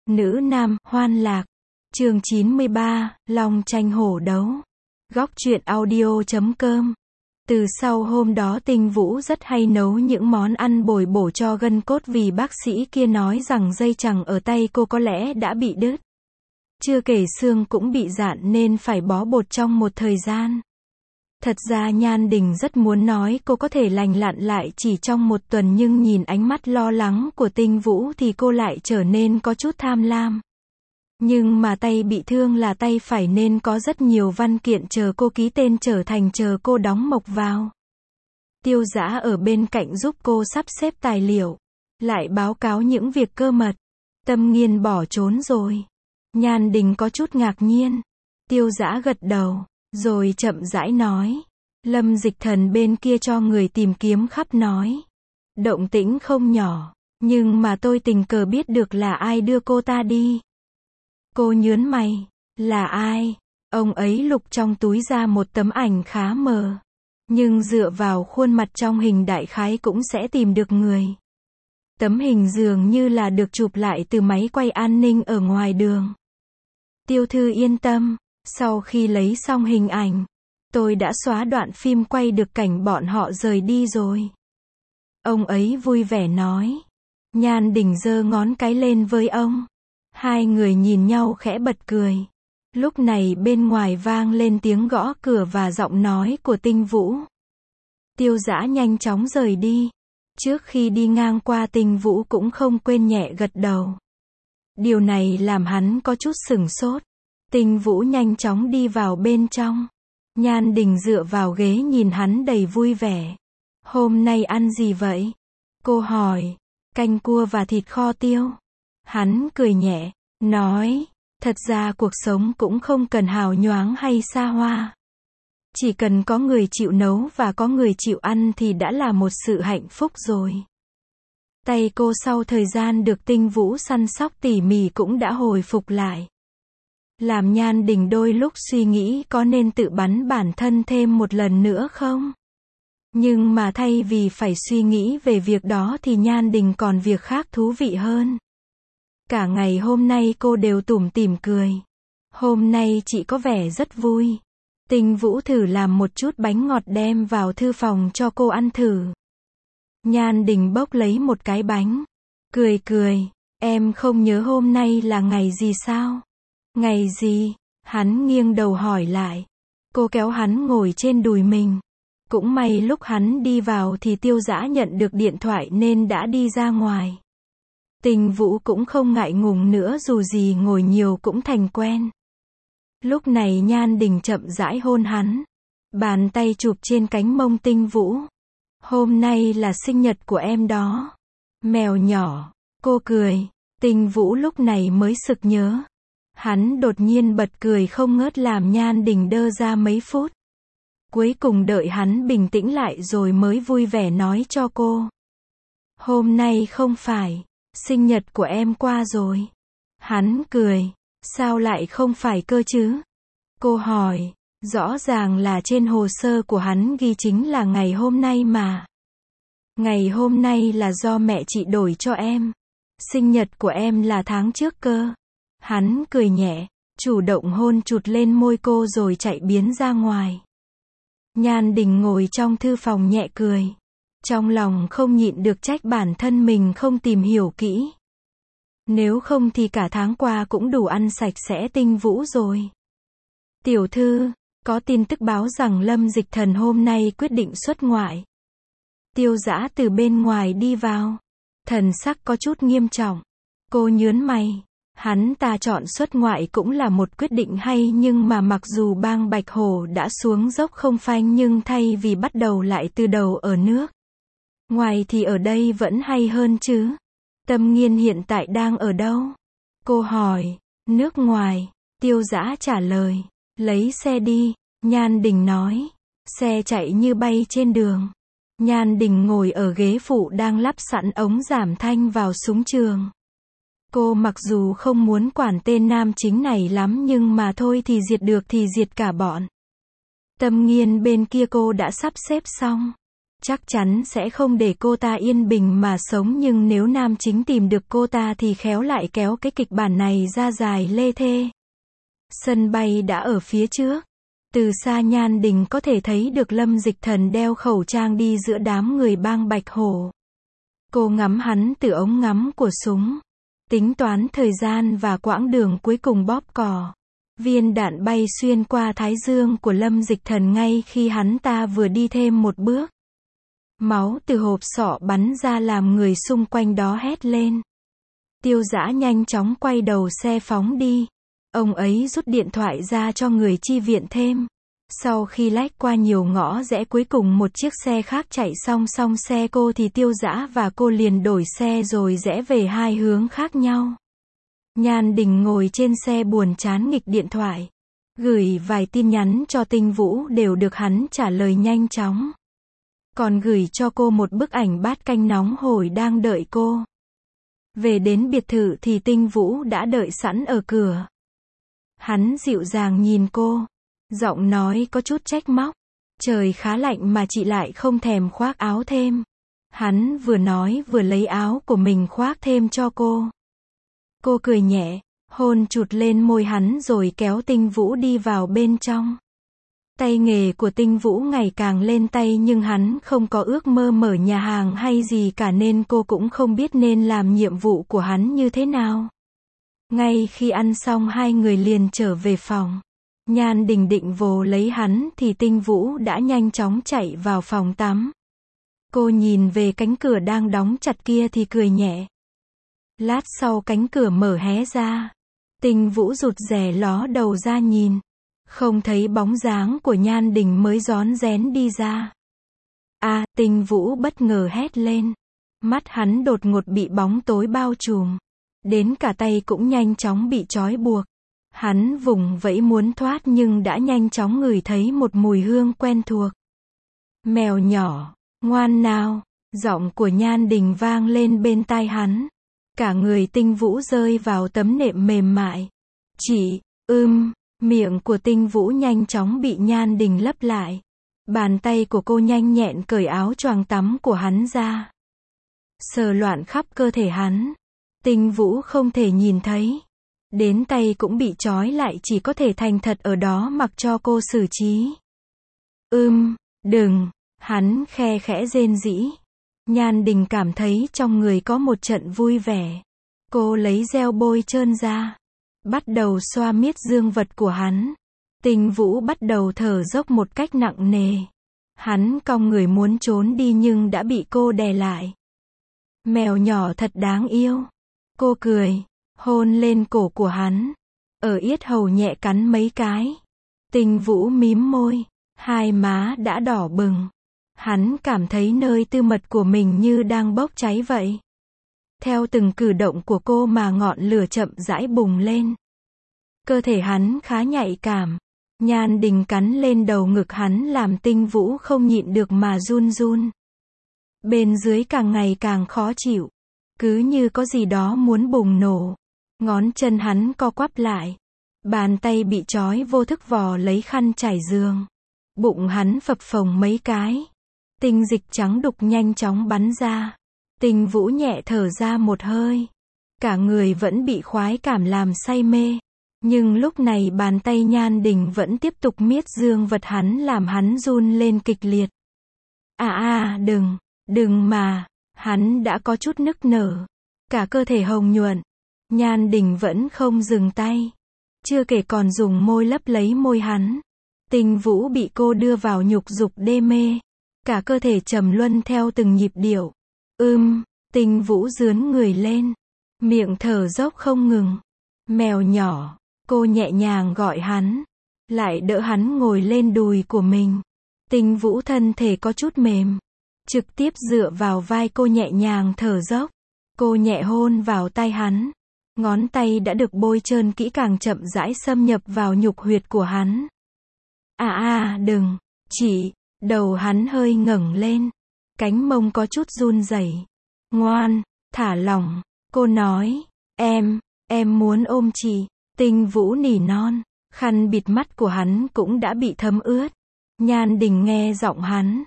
Nữ nam, hoan lạc. Chương 93, Long tranh hổ đấu. Góc truyện audio.com. Từ sau hôm đó Tinh Vũ rất hay nấu những món ăn bồi bổ cho gân cốt vì bác sĩ kia nói rằng dây chằng ở tay cô có lẽ đã bị đứt. Chưa kể xương cũng bị rạn nên phải bó bột trong một thời gian. Thật ra Nhan Đình rất muốn nói cô có thể lành lặn lại chỉ trong một tuần, nhưng nhìn ánh mắt lo lắng của Tinh Vũ thì cô lại trở nên có chút tham lam. Nhưng mà tay bị thương là tay phải nên có rất nhiều văn kiện chờ cô ký tên trở thành chờ cô đóng mộc vào. Tiêu Dã ở bên cạnh giúp cô sắp xếp tài liệu, lại báo cáo những việc cơ mật. Tâm Nghiên bỏ trốn rồi. Nhan Đình có chút ngạc nhiên. Tiêu Dã gật đầu, rồi chậm rãi nói. Lâm Dịch Thần bên kia cho người tìm kiếm khắp nói. Động tĩnh không nhỏ, nhưng mà tôi tình cờ biết được là ai đưa cô ta đi. Cô nhớn mày. Là ai? Ông ấy lục trong túi ra một tấm ảnh khá mờ. Nhưng dựa vào khuôn mặt trong hình đại khái cũng sẽ tìm được người. Tấm hình dường như là được chụp lại từ máy quay an ninh ở ngoài đường. Tiêu thư yên tâm, sau khi lấy xong hình ảnh, tôi đã xóa đoạn phim quay được cảnh bọn họ rời đi rồi. Ông ấy vui vẻ nói. Nhan Đình giơ ngón cái lên với ông. Hai người nhìn nhau khẽ bật cười. Lúc này bên ngoài vang lên tiếng gõ cửa và giọng nói của Tinh Vũ. Tiêu Dã nhanh chóng rời đi. Trước khi đi ngang qua Tinh Vũ cũng không quên nhẹ gật đầu. Điều này làm hắn có chút sửng sốt. Tinh Vũ nhanh chóng đi vào bên trong. Nhan Đình dựa vào ghế nhìn hắn đầy vui vẻ. Hôm nay ăn gì vậy? Cô hỏi. Canh cua và thịt kho tiêu. Hắn cười nhẹ, nói. Thật ra cuộc sống cũng không cần hào nhoáng hay xa hoa. Chỉ cần có người chịu nấu và có người chịu ăn thì đã là một sự hạnh phúc rồi. Tay cô sau thời gian được Tinh Vũ săn sóc tỉ mỉ cũng đã hồi phục lại. Làm Nhan Đình đôi lúc suy nghĩ có nên tự bắn bản thân thêm một lần nữa không? Nhưng mà thay vì phải suy nghĩ về việc đó thì Nhan Đình còn việc khác thú vị hơn. Cả ngày hôm nay cô đều tủm tỉm cười. Hôm nay chị có vẻ rất vui. Tinh Vũ thử làm một chút bánh ngọt đem vào thư phòng cho cô ăn thử. Nhan Đình bốc lấy một cái bánh. Cười cười. Em không nhớ hôm nay là ngày gì sao? Ngày gì? Hắn nghiêng đầu hỏi lại. Cô kéo hắn ngồi trên đùi mình. Cũng may lúc hắn đi vào thì Tiêu Dã nhận được điện thoại nên đã đi ra ngoài. Tinh Vũ cũng không ngại ngùng nữa, dù gì ngồi nhiều cũng thành quen. Lúc này Nhan Đình chậm rãi hôn hắn. Bàn tay chụp trên cánh mông Tinh Vũ. Hôm nay là sinh nhật của em đó. Mèo nhỏ. Cô cười. Tinh Vũ lúc này mới sực nhớ. Hắn đột nhiên bật cười không ngớt làm Nhan Đình đơ ra mấy phút. Cuối cùng đợi hắn bình tĩnh lại rồi mới vui vẻ nói cho cô. Hôm nay không phải. Sinh nhật của em qua rồi. Hắn cười. Sao lại không phải cơ chứ? Cô hỏi. Rõ ràng là trên hồ sơ của hắn ghi chính là ngày hôm nay mà. Ngày hôm nay là do mẹ chị đổi cho em. Sinh nhật của em là tháng trước cơ. Hắn cười nhẹ, chủ động hôn chụt lên môi cô rồi chạy biến ra ngoài. Nhan Đình ngồi trong thư phòng nhẹ cười. Trong lòng không nhịn được trách bản thân mình không tìm hiểu kỹ. Nếu không thì cả tháng qua cũng đủ ăn sạch sẽ Tinh Vũ rồi. Tiểu thư, có tin tức báo rằng Lâm Dịch Thần hôm nay quyết định xuất ngoại. Tiêu Dã từ bên ngoài đi vào. Thần sắc có chút nghiêm trọng. Cô nhớn mày. Hắn ta chọn xuất ngoại cũng là một quyết định hay, nhưng mà mặc dù bang Bạch Hổ đã xuống dốc không phanh nhưng thay vì bắt đầu lại từ đầu ở nước ngoài thì ở đây vẫn hay hơn chứ. Tâm Nghiên hiện tại đang ở đâu? Cô hỏi. Nước ngoài. Tiêu Dã trả lời. Lấy xe đi. Nhan Đình nói. Xe chạy như bay trên đường. Nhan Đình ngồi ở ghế phụ đang lắp sẵn ống giảm thanh vào súng trường. Cô mặc dù không muốn quản tên nam chính này lắm nhưng mà thôi thì diệt được thì diệt cả bọn. Tâm Nghiên bên kia cô đã sắp xếp xong. chắc chắn sẽ không để cô ta yên bình mà sống, nhưng nếu nam chính tìm được cô ta thì khéo lại kéo cái kịch bản này ra dài lê thê. Sân bay đã ở phía trước. Từ xa Nhan Đình có thể thấy được Lâm Dịch Thần đeo khẩu trang đi giữa đám người bang Bạch Hổ. Cô ngắm hắn từ ống ngắm của súng, tính toán thời gian và quãng đường cuối cùng bóp cò. Viên đạn bay xuyên qua thái dương của Lâm Dịch Thần ngay khi hắn ta vừa đi thêm một bước. Máu từ hộp sọ bắn ra làm người xung quanh đó hét lên. Tiêu Dã nhanh chóng quay đầu xe phóng đi. Ông ấy rút điện thoại ra cho người chi viện thêm. Sau khi lách qua nhiều ngõ rẽ, cuối cùng một chiếc xe khác chạy song song xe cô thì Tiêu Dã và cô liền đổi xe rồi rẽ về hai hướng khác nhau. Nhan Đình ngồi trên xe buồn chán nghịch điện thoại. Gửi vài tin nhắn cho Tinh Vũ đều được hắn trả lời nhanh chóng. Còn gửi cho cô một bức ảnh bát canh nóng hổi đang đợi cô. Về đến biệt thự thì Tinh Vũ đã đợi sẵn ở cửa. Hắn dịu dàng nhìn cô, giọng nói có chút trách móc. Trời khá lạnh mà chị lại không thèm khoác áo thêm. Hắn vừa nói vừa lấy áo của mình khoác thêm cho cô. Cô cười nhẹ, hôn chụt lên môi hắn rồi kéo Tinh Vũ đi vào bên trong. Tay nghề của Tinh Vũ ngày càng lên tay, nhưng hắn không có ước mơ mở nhà hàng hay gì cả nên cô cũng không biết nên làm nhiệm vụ của hắn như thế nào. Ngay khi ăn xong hai người liền trở về phòng. Nhan Đình định vồ lấy hắn thì Tinh Vũ đã nhanh chóng chạy vào phòng tắm. Cô nhìn về cánh cửa đang đóng chặt kia thì cười nhẹ. Lát sau cánh cửa mở hé ra. Tinh Vũ rụt rè ló đầu ra nhìn. Không thấy bóng dáng của Nhan Đình mới rón rén đi ra. Tinh Vũ bất ngờ hét lên. Mắt hắn đột ngột bị bóng tối bao trùm. Đến cả tay cũng nhanh chóng bị trói buộc. Hắn vùng vẫy muốn thoát nhưng đã nhanh chóng ngửi thấy một mùi hương quen thuộc. Mèo nhỏ, ngoan nào, giọng của Nhan Đình vang lên bên tai hắn. Cả người Tinh Vũ rơi vào tấm nệm mềm mại. Chị, miệng của Tinh Vũ nhanh chóng bị Nhan Đình lấp lại. Bàn tay của cô nhanh nhẹn cởi áo choàng tắm của hắn ra. Sờ loạn khắp cơ thể hắn. Tinh Vũ không thể nhìn thấy. Đến tay cũng bị trói lại, chỉ có thể thành thật ở đó mặc cho cô xử trí. Đừng, hắn khe khẽ rên rỉ. Nhan Đình cảm thấy trong người có một trận vui vẻ. Cô lấy gel bôi trơn ra. Bắt đầu xoa miết dương vật của hắn. Tinh Vũ bắt đầu thở dốc một cách nặng nề. Hắn cong người muốn trốn đi nhưng đã bị cô đè lại. Mèo nhỏ thật đáng yêu. Cô cười, hôn lên cổ của hắn. Ở yết hầu nhẹ cắn mấy cái. Tinh Vũ mím môi. Hai má đã đỏ bừng. Hắn cảm thấy nơi tư mật của mình như đang bốc cháy vậy. Theo từng cử động của cô mà ngọn lửa chậm rãi bùng lên. Cơ thể hắn khá nhạy cảm. Nhan Đình cắn lên đầu ngực hắn làm Tinh Vũ không nhịn được mà run run. Bên dưới càng ngày càng khó chịu. Cứ như có gì đó muốn bùng nổ. Ngón chân hắn co quắp lại. Bàn tay bị trói vô thức vò lấy khăn trải giường. Bụng hắn phập phồng mấy cái. Tinh dịch trắng đục nhanh chóng bắn ra. Tinh Vũ nhẹ thở ra một hơi. Cả người vẫn bị khoái cảm làm say mê. Nhưng lúc này bàn tay Nhan Đình vẫn tiếp tục miết dương vật hắn làm hắn run lên kịch liệt. Đừng mà. Hắn đã có chút nức nở. Cả cơ thể hồng nhuận. Nhan Đình vẫn không dừng tay. Chưa kể còn dùng môi lấp lấy môi hắn. Tinh Vũ bị cô đưa vào nhục dục đê mê. Cả cơ thể trầm luân theo từng nhịp điệu. Tinh Vũ rướn người lên. Miệng thở dốc không ngừng. Mèo nhỏ. Cô nhẹ nhàng gọi hắn. Lại đỡ hắn ngồi lên đùi của mình. Tinh Vũ thân thể có chút mềm. Trực tiếp dựa vào vai cô nhẹ nhàng thở dốc. Cô nhẹ hôn vào tay hắn. Ngón tay đã được bôi trơn kỹ càng chậm rãi xâm nhập vào nhục huyệt của hắn. Đừng, chị. Đầu hắn hơi ngẩng lên. Cánh mông có chút run rẩy. Ngoan, thả lỏng. Cô nói, em muốn ôm chị. Tinh Vũ nỉ non. Khăn bịt mắt của hắn cũng đã bị thấm ướt. Nhan Đình nghe giọng hắn.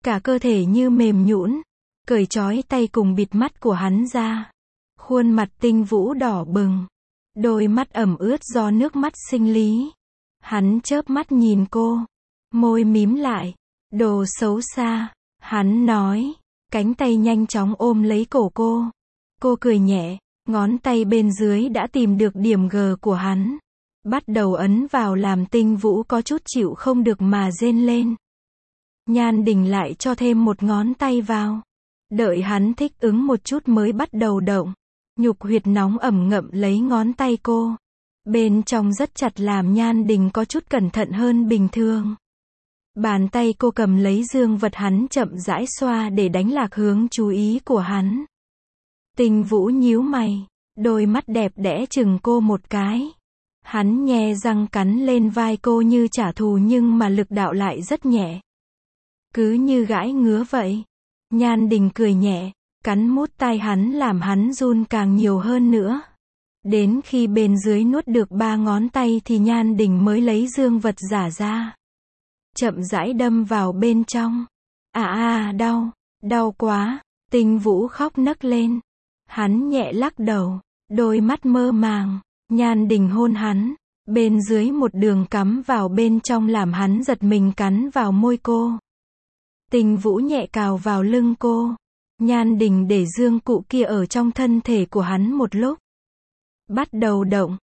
cả cơ thể như mềm nhũn, cởi trói tay cùng bịt mắt của hắn ra. Khuôn mặt Tinh Vũ đỏ bừng, đôi mắt ẩm ướt do nước mắt sinh lý. Hắn chớp mắt nhìn cô, môi mím lại, đồ xấu xa, hắn nói, cánh tay nhanh chóng ôm lấy cổ cô. Cô cười nhẹ, ngón tay bên dưới đã tìm được điểm G của hắn. Bắt đầu ấn vào làm Tinh Vũ có chút chịu không được mà rên lên. Nhan Đình lại cho thêm một ngón tay vào. Đợi hắn thích ứng một chút mới bắt đầu động. Nhục huyệt nóng ẩm ngậm lấy ngón tay cô. Bên trong rất chặt làm Nhan Đình có chút cẩn thận hơn bình thường. Bàn tay cô cầm lấy dương vật hắn chậm rãi xoa để đánh lạc hướng chú ý của hắn. Tinh Vũ nhíu mày, đôi mắt đẹp đẽ chừng cô một cái. Hắn nhe răng cắn lên vai cô như trả thù nhưng mà lực đạo lại rất nhẹ. Cứ như gãi ngứa vậy. Nhan Đình cười nhẹ, cắn mút tai hắn làm hắn run càng nhiều hơn nữa. Đến khi bên dưới nuốt được 3 ngón tay thì Nhan Đình mới lấy dương vật giả ra. Chậm rãi đâm vào bên trong. Đau, đau quá. Tinh Vũ khóc nấc lên. Hắn nhẹ lắc đầu, đôi mắt mơ màng. Nhan Đình hôn hắn, bên dưới một đường cắm vào bên trong làm hắn giật mình cắn vào môi cô. Tinh Vũ nhẹ cào vào lưng cô. Nhan Đình để dương cụ kia ở trong thân thể của hắn một lúc. Bắt đầu động.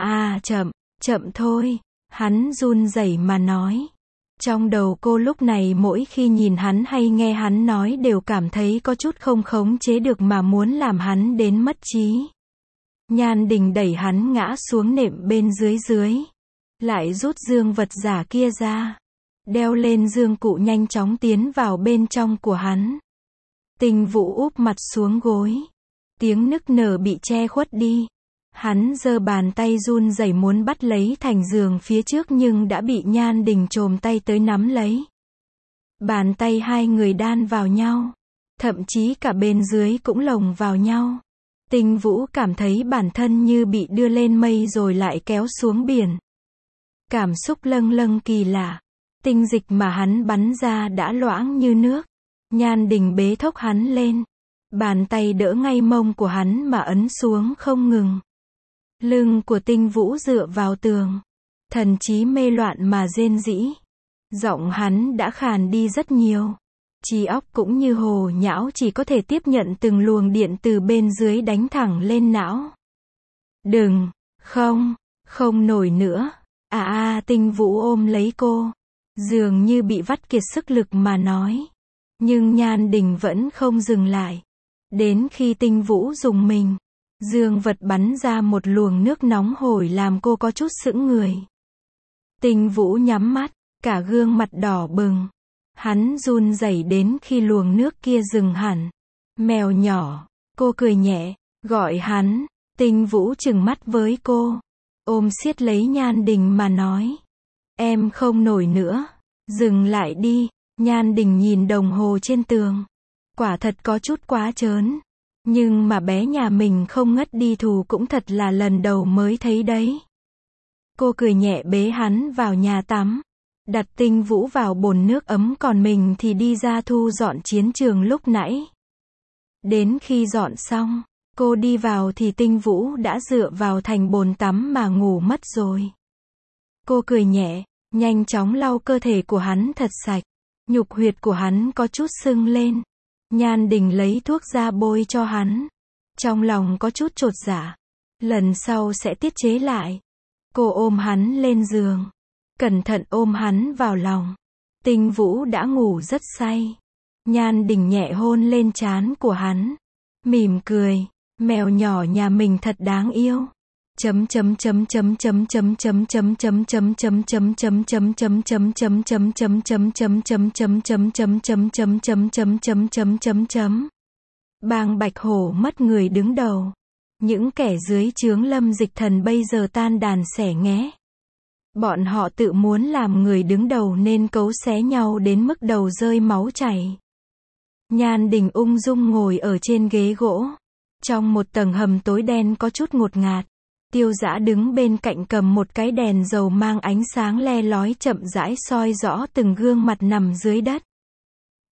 Chậm thôi. Hắn run rẩy mà nói. Trong đầu cô lúc này mỗi khi nhìn hắn hay nghe hắn nói đều cảm thấy có chút không khống chế được mà muốn làm hắn đến mất trí. Nhan Đình đẩy hắn ngã xuống nệm bên dưới. Lại rút dương vật giả kia ra. Đeo lên dương cụ nhanh chóng tiến vào bên trong của hắn. Tinh Vũ úp mặt xuống gối. Tiếng nức nở bị che khuất đi. Hắn giơ bàn tay run rẩy muốn bắt lấy thành giường phía trước nhưng đã bị Nhan Đình chồm tay tới nắm lấy. Bàn tay hai người đan vào nhau. Thậm chí cả bên dưới cũng lồng vào nhau. Tinh Vũ cảm thấy bản thân như bị đưa lên mây rồi lại kéo xuống biển. Cảm xúc lâng lâng kỳ lạ. Tinh dịch mà hắn bắn ra đã loãng như nước. Nhan Đình bế thốc hắn lên. Bàn tay đỡ ngay mông của hắn mà ấn xuống không ngừng. Lưng của Tinh Vũ dựa vào tường. Thần trí mê loạn mà rên rỉ. Giọng hắn đã khàn đi rất nhiều. Trí óc cũng như hồ nhão chỉ có thể tiếp nhận từng luồng điện từ bên dưới đánh thẳng lên não. Đừng, không nổi nữa. Tinh Vũ ôm lấy cô. Dường như bị vắt kiệt sức lực mà nói. Nhưng Nhan Đình vẫn không dừng lại. Đến khi Tinh Vũ dùng mình. Dương vật bắn ra một luồng nước nóng hổi làm cô có chút sững người. Tinh Vũ nhắm mắt, cả gương mặt đỏ bừng. Hắn run rẩy đến khi luồng nước kia dừng hẳn. Mèo nhỏ, cô cười nhẹ, gọi hắn. Tinh Vũ trừng mắt với cô. Ôm siết lấy Nhan Đình mà nói. Em không nổi nữa. Dừng lại đi. Nhan Đình nhìn đồng hồ trên tường. Quả thật có chút quá trớn. Nhưng mà bé nhà mình không ngất đi thù cũng thật là lần đầu mới thấy đấy. Cô cười nhẹ bế hắn vào nhà tắm. Đặt Tinh Vũ vào bồn nước ấm còn mình thì đi ra thu dọn chiến trường lúc nãy. Đến khi dọn xong, cô đi vào thì Tinh Vũ đã dựa vào thành bồn tắm mà ngủ mất rồi. Cô cười nhẹ, nhanh chóng lau cơ thể của hắn thật sạch. Nhục huyệt của hắn có chút sưng lên. Nhan Đình lấy thuốc ra bôi cho hắn. Trong lòng có chút chột dạ. Lần sau sẽ tiết chế lại. Cô ôm hắn lên giường. Cẩn thận ôm hắn vào lòng. Tinh Vũ đã ngủ rất say. Nhan Đình nhẹ hôn lên trán của hắn. Mỉm cười. Mèo nhỏ nhà mình thật đáng yêu. Bang Bạch Hổ mất người đứng đầu. Những kẻ dưới trướng Lâm Dịch Thần bây giờ tan đàn xẻ nghé. Bọn họ tự muốn làm người đứng đầu nên cấu xé nhau đến mức đầu rơi máu chảy. Nhan Đình ung dung ngồi ở trên ghế gỗ. Trong một tầng hầm tối đen có chút ngột ngạt. Tiêu Dã đứng bên cạnh cầm một cái đèn dầu mang ánh sáng le lói chậm rãi soi rõ từng gương mặt nằm dưới đất.